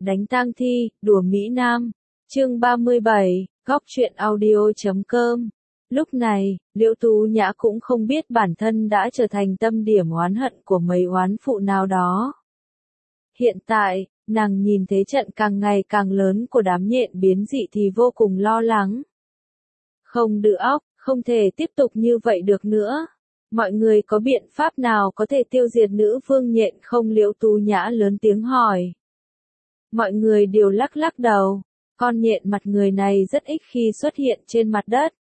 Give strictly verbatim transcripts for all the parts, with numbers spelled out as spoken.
Đánh tang thi, đùa Mỹ Nam. Chương ba mươi bảy, góc truyện audio chấm com. Lúc này, Liễu Tú Nhã cũng không biết bản thân đã trở thành tâm điểm oán hận của mấy oán phụ nào đó. Hiện tại, nàng nhìn thế trận càng ngày càng lớn của đám nhện biến dị thì vô cùng lo lắng. Không đự óc, không thể tiếp tục như vậy được nữa. Mọi người có biện pháp nào có thể tiêu diệt nữ vương nhện không? Liễu Tú Nhã lớn tiếng hỏi. Mọi người đều lắc lắc đầu. Con nhện mặt người này rất ít khi xuất hiện trên mặt đất.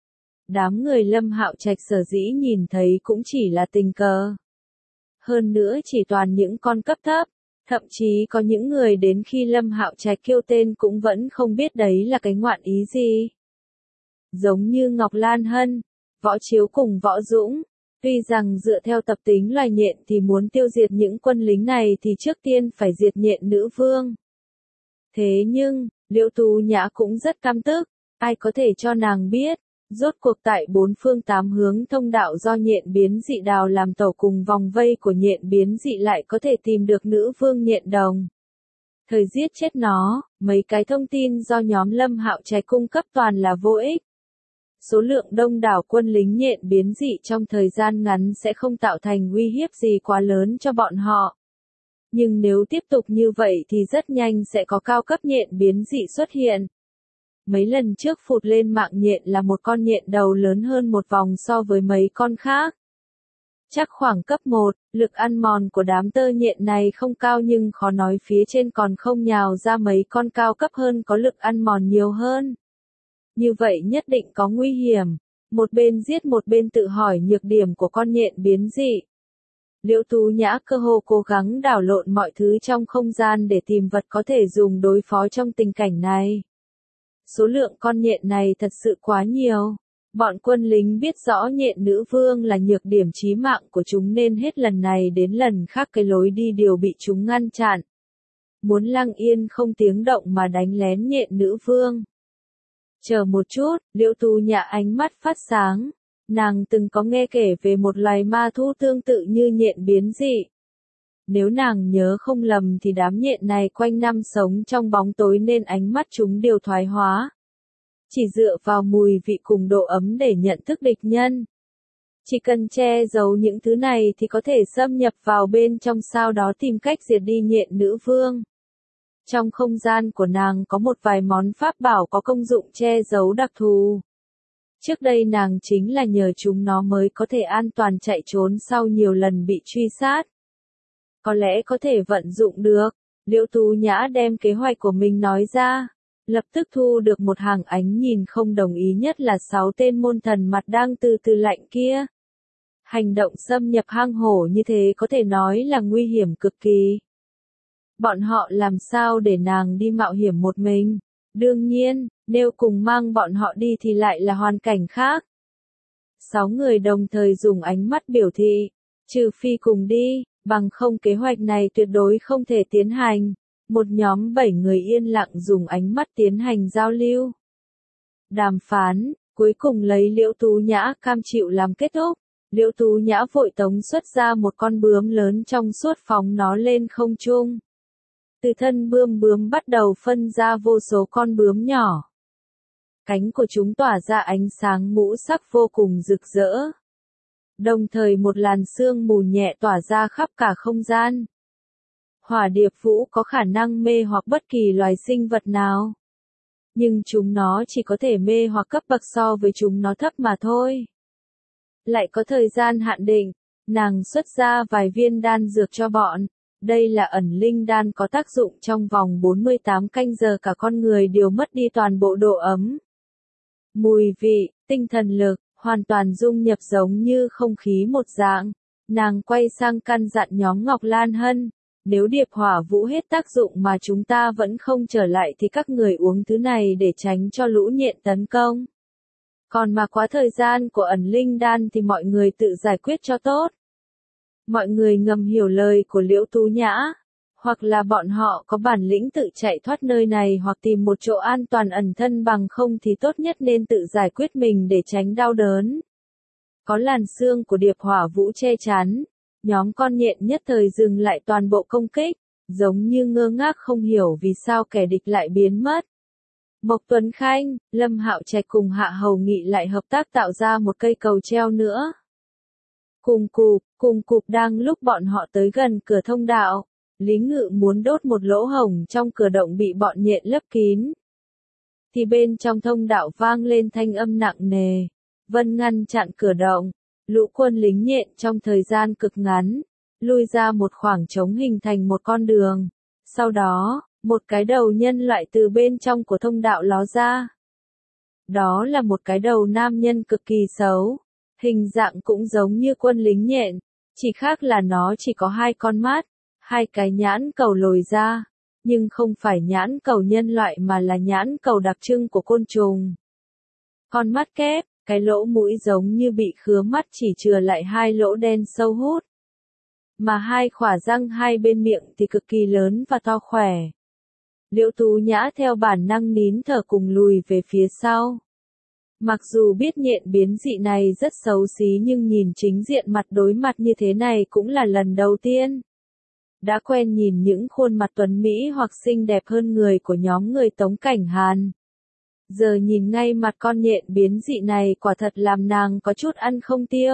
Đám người Lâm Hạo Trạch sở dĩ nhìn thấy cũng chỉ là tình cờ. Hơn nữa chỉ toàn những con cấp thấp. Thậm chí có những người đến khi Lâm Hạo Trạch kêu tên cũng vẫn không biết đấy là cái ngoạn ý gì. Giống như Ngọc Lan Hân, Võ Chiếu cùng Võ Dũng. Tuy rằng dựa theo tập tính loài nhện thì muốn tiêu diệt những quân lính này thì trước tiên phải diệt nhện nữ vương. Thế nhưng, Liễu Tú Nhã cũng rất căm tức, ai có thể cho nàng biết, rốt cuộc tại bốn phương tám hướng thông đạo do nhện biến dị đào làm tổ cùng vòng vây của nhện biến dị lại có thể tìm được nữ vương nhện đồng. Thời giết chết nó, mấy cái thông tin do nhóm Lâm Hạo Trạch cung cấp toàn là vô ích. Số lượng đông đảo quân lính nhện biến dị trong thời gian ngắn sẽ không tạo thành uy hiếp gì quá lớn cho bọn họ. Nhưng nếu tiếp tục như vậy thì rất nhanh sẽ có cao cấp nhện biến dị xuất hiện. Mấy lần trước phụt lên mạng nhện là một con nhện đầu lớn hơn một vòng so với mấy con khác. Chắc khoảng cấp một, lực ăn mòn của đám tơ nhện này không cao nhưng khó nói phía trên còn không nhào ra mấy con cao cấp hơn có lực ăn mòn nhiều hơn. Như vậy nhất định có nguy hiểm. Một bên giết một bên tự hỏi nhược điểm của con nhện biến dị. Liễu Tú Nhã cơ hồ cố gắng đảo lộn mọi thứ trong không gian để tìm vật có thể dùng đối phó trong tình cảnh này. Số lượng con nhện này thật sự quá nhiều. Bọn quân lính biết rõ nhện nữ vương là nhược điểm chí mạng của chúng nên hết lần này đến lần khác cái lối đi đều bị chúng ngăn chặn. Muốn lặng yên không tiếng động mà đánh lén nhện nữ vương. Chờ một chút, Liễu Tú Nhã ánh mắt phát sáng. Nàng từng có nghe kể về một loài ma thú tương tự như nhện biến dị. Nếu nàng nhớ không lầm thì đám nhện này quanh năm sống trong bóng tối nên ánh mắt chúng đều thoái hóa. Chỉ dựa vào mùi vị cùng độ ấm để nhận thức địch nhân. Chỉ cần che giấu những thứ này thì có thể xâm nhập vào bên trong sau đó tìm cách diệt đi nhện nữ vương. Trong không gian của nàng có một vài món pháp bảo có công dụng che giấu đặc thù. Trước đây nàng chính là nhờ chúng nó mới có thể an toàn chạy trốn sau nhiều lần bị truy sát. Có lẽ có thể vận dụng được. Liễu Tú Nhã đem kế hoạch của mình nói ra. Lập tức thu được một hàng ánh nhìn không đồng ý nhất là sáu tên môn thần mặt đang từ từ lạnh kia. Hành động xâm nhập hang hổ như thế có thể nói là nguy hiểm cực kỳ. Bọn họ làm sao để nàng đi mạo hiểm một mình? Đương nhiên, nếu cùng mang bọn họ đi thì lại là hoàn cảnh khác. Sáu người đồng thời dùng ánh mắt biểu thị, trừ phi cùng đi, bằng không kế hoạch này tuyệt đối không thể tiến hành. Một nhóm bảy người yên lặng dùng ánh mắt tiến hành giao lưu. Đàm phán, cuối cùng lấy Liễu Tú Nhã cam chịu làm kết thúc. Liễu Tú Nhã vội tống xuất ra một con bướm lớn trong suốt phóng nó lên không trung. Từ thân bươm bướm bắt đầu phân ra vô số con bướm nhỏ. Cánh của chúng tỏa ra ánh sáng ngũ sắc vô cùng rực rỡ. Đồng thời một làn sương mù nhẹ tỏa ra khắp cả không gian. Hỏa điệp vũ có khả năng mê hoặc bất kỳ loài sinh vật nào. Nhưng chúng nó chỉ có thể mê hoặc cấp bậc so với chúng nó thấp mà thôi. Lại có thời gian hạn định, nàng xuất ra vài viên đan dược cho bọn. Đây là ẩn linh đan có tác dụng trong vòng bốn mươi tám canh giờ cả con người đều mất đi toàn bộ độ ấm. Mùi vị, tinh thần lực, hoàn toàn dung nhập giống như không khí một dạng. Nàng quay sang căn dặn nhóm Ngọc Lan Hân. Nếu điệp hỏa vũ hết tác dụng mà chúng ta vẫn không trở lại thì các người uống thứ này để tránh cho lũ nhện tấn công. Còn mà quá thời gian của ẩn linh đan thì mọi người tự giải quyết cho tốt. Mọi người ngầm hiểu lời của Liễu Tú Nhã. Hoặc là bọn họ có bản lĩnh tự chạy thoát nơi này hoặc tìm một chỗ an toàn ẩn thân bằng không thì tốt nhất nên tự giải quyết mình để tránh đau đớn. Có làn sương của điệp hỏa vũ che chắn. Nhóm con nhện nhất thời dừng lại toàn bộ công kích, giống như ngơ ngác không hiểu vì sao kẻ địch lại biến mất. Mộc Tuấn Khanh, Lâm Hạo Trạch cùng Hạ Hầu Nghị lại hợp tác tạo ra một cây cầu treo nữa. Cùng cụp, cùng cụp đang lúc bọn họ tới gần cửa thông đạo, Lý Ngự muốn đốt một lỗ hổng trong cửa động bị bọn nhện lấp kín. Thì bên trong thông đạo vang lên thanh âm nặng nề, Vân ngăn chặn cửa động, lũ quân lính nhện trong thời gian cực ngắn, lui ra một khoảng trống hình thành một con đường. Sau đó, một cái đầu nhân loại từ bên trong của thông đạo ló ra. Đó là một cái đầu nam nhân cực kỳ xấu, hình dạng cũng giống như quân lính nhện, chỉ khác là nó chỉ có hai con mắt, hai cái nhãn cầu lồi ra, nhưng không phải nhãn cầu nhân loại mà là nhãn cầu đặc trưng của côn trùng. Con mắt kép, cái lỗ mũi giống như bị khứa mắt chỉ chừa lại hai lỗ đen sâu hút. Mà hai khỏa răng hai bên miệng thì cực kỳ lớn và to khỏe. Liễu Tú Nhã theo bản năng nín thở cùng lùi về phía sau. Mặc dù biết nhện biến dị này rất xấu xí nhưng nhìn chính diện mặt đối mặt như thế này cũng là lần đầu tiên. Đã quen nhìn những khuôn mặt tuấn mỹ hoặc xinh đẹp hơn người của nhóm người Tống Cảnh Hàn. Giờ nhìn ngay mặt con nhện biến dị này quả thật làm nàng có chút ăn không tiêu.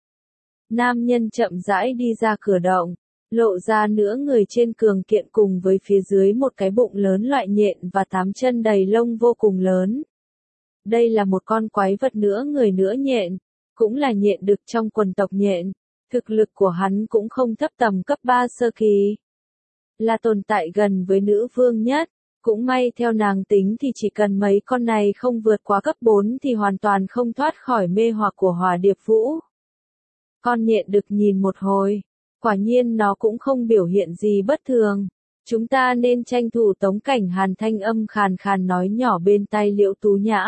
Nam nhân chậm rãi đi ra cửa động, lộ ra nửa người trên cường kiện cùng với phía dưới một cái bụng lớn loại nhện và tám chân đầy lông vô cùng lớn. Đây là một con quái vật nửa người nửa nhện, cũng là nhện đực trong quần tộc nhện. Thực lực của hắn cũng không thấp tầm cấp ba sơ kỳ. Là tồn tại gần với nữ vương nhất, cũng may theo nàng tính thì chỉ cần mấy con này không vượt quá cấp bốn thì hoàn toàn không thoát khỏi mê hoặc của Hỏa Điệp Vũ. Con nhện đực nhìn một hồi, quả nhiên nó cũng không biểu hiện gì bất thường. Chúng ta nên tranh thủ. Tống Cảnh Hàn thanh âm khàn khàn nói nhỏ bên tai Liễu Tú Nhã.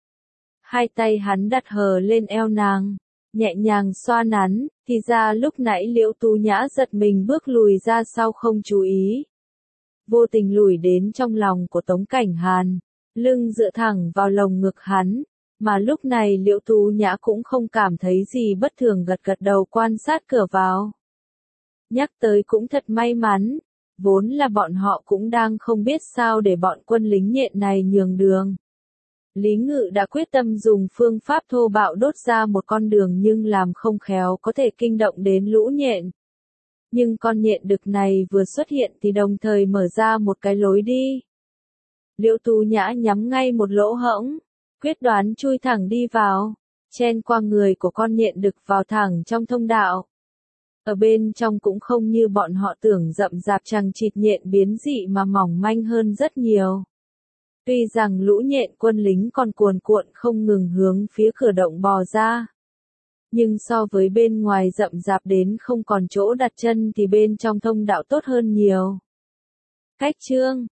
Hai tay hắn đặt hờ lên eo nàng, nhẹ nhàng xoa nắn, thì ra lúc nãy Liễu Tú Nhã giật mình bước lùi ra sau không chú ý. Vô tình lùi đến trong lòng của Tống Cảnh Hàn, lưng dựa thẳng vào lồng ngực hắn, mà lúc này Liễu Tú Nhã cũng không cảm thấy gì bất thường gật gật đầu quan sát cửa vào. Nhắc tới cũng thật may mắn, vốn là bọn họ cũng đang không biết sao để bọn quân lính nhện này nhường đường. Lý Ngự đã quyết tâm dùng phương pháp thô bạo đốt ra một con đường nhưng làm không khéo có thể kinh động đến lũ nhện. Nhưng con nhện đực này vừa xuất hiện thì đồng thời mở ra một cái lối đi. Liễu Tú Nhã nhắm ngay một lỗ hổng, quyết đoán chui thẳng đi vào, chen qua người của con nhện đực vào thẳng trong thông đạo. Ở bên trong cũng không như bọn họ tưởng rậm rạp chằng chịt nhện biến dị mà mỏng manh hơn rất nhiều. Tuy rằng lũ nhện quân lính còn cuồn cuộn không ngừng hướng phía cửa động bò ra. Nhưng so với bên ngoài rậm rạp đến không còn chỗ đặt chân thì bên trong thông đạo tốt hơn nhiều. Cách chương